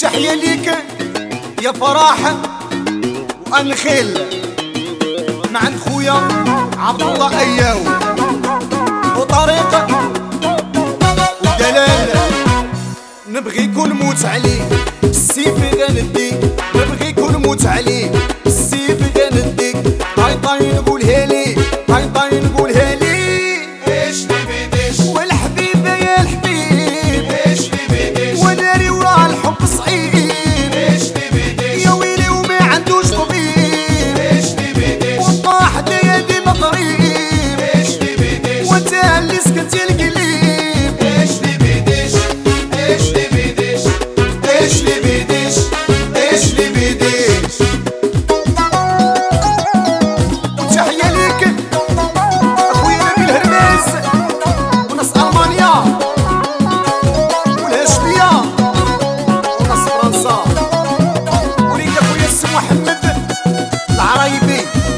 تحية ليك يا فرح وأنخيل مع عند خويا عبد الله أياو وطريق ودلال. نبغي كل موت عليه السيف غنديك، نبغي كل موت عليه السيف غنديك. هاي طاي نقولها لي، هاي طاي نقولها لي. ايش نبي ديش والحبيبة يا الحبيب، ايش نبي ديش وناري وراه الحب صعيب. ايش نبي ديش يا ويلي وما عندوش طبيب، ايش نبي ديش والطاح ديا ديما قريب. ايش نبي ديش وانت اللي سكنتي القليب. ايش نبي ديش ايش نبي ديش ايش نبي ديش ايش نبي ديش. وتحية ليك اخويا نبيل هرميز وناس المانيا والهاشمية وناس فرنسا، وليك اخويا السي محمد العرايبي،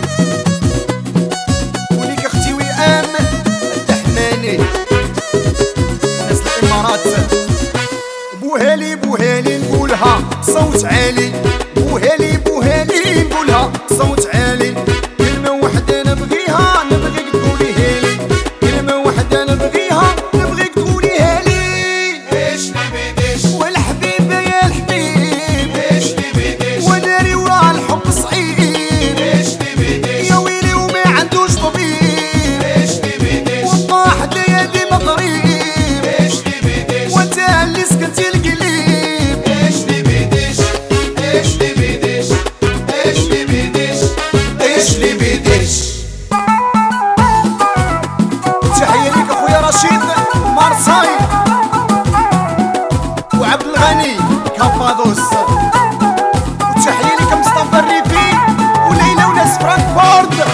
وليك اختي وئام الدحماني وناس الامارات. بوهالي بوهالي نقولها صوت عالي، بوهالي بوهالي نقولها صوت عالي. كلمة وحدة نبغيها نبغيك تقوليها لي، كلمة وحدة نبغيها نبغيك تقوليها لي. ايش نبي ديش والحبيبة يا الحبيب، ايش نبي ديش وناري وراه الحب صعيب. ايش نبي ديش يا ويلي وما عندوش طبيب، ايش نبي ديش والطاح ديا ديما قريب. ايش نبي ديش وانت اللي سكنتي القليب. ايش نبي ديش ايش نبي ديش ايش نبي ديش ايش نبي ديش. تحية ليك اخويا رشيد مارساي وعبد الغني كابادوس، وتحية ليك مصطفى الريفي وليلى وناس فرانكفورت.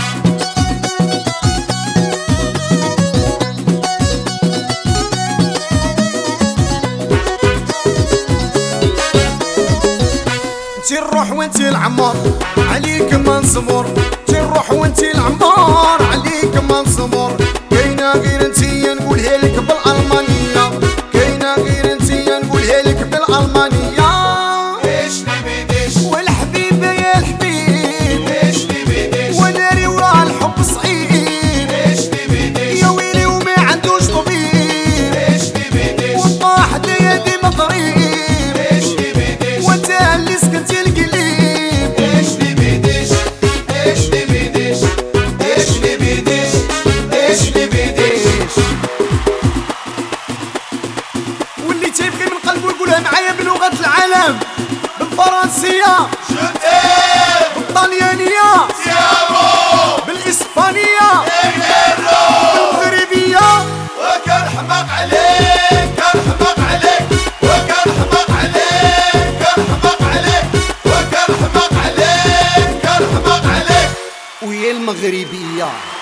انتي الروح وانتي العمار عليك ما نصبر، انتي الروح وانتي العمار عليك ما نصبر. كاينة غير انتي نقولها لك بالألمانية، كاينة غير انتي نقولها لك بالألمانية. ايش نبي ديش والحبيبة يا الحبيب، ايش نبي ديش وناري وراه الحب صعيب. ايش نبي ديش يا ويلي وما عندوش طبيب، ايش نبي ديش والطاح ديا ديما قريب. ايش نبي ديش وانت اللي سكنتي القليب. ايش نبي ديش ايش نبي ديش ايش نبي ديش ايش نبي ديش. واللي تيبغي من قلبه يقولها معايا بلغة العالم، بالفرنسية، بالطليانية، بالإسبانية، بالمغربية. وكنحماق عليك كنحماق عليك وكنحماق عليك كنحماق عليك وكنحماق عليك كنحماق عليك. وهي المغربية.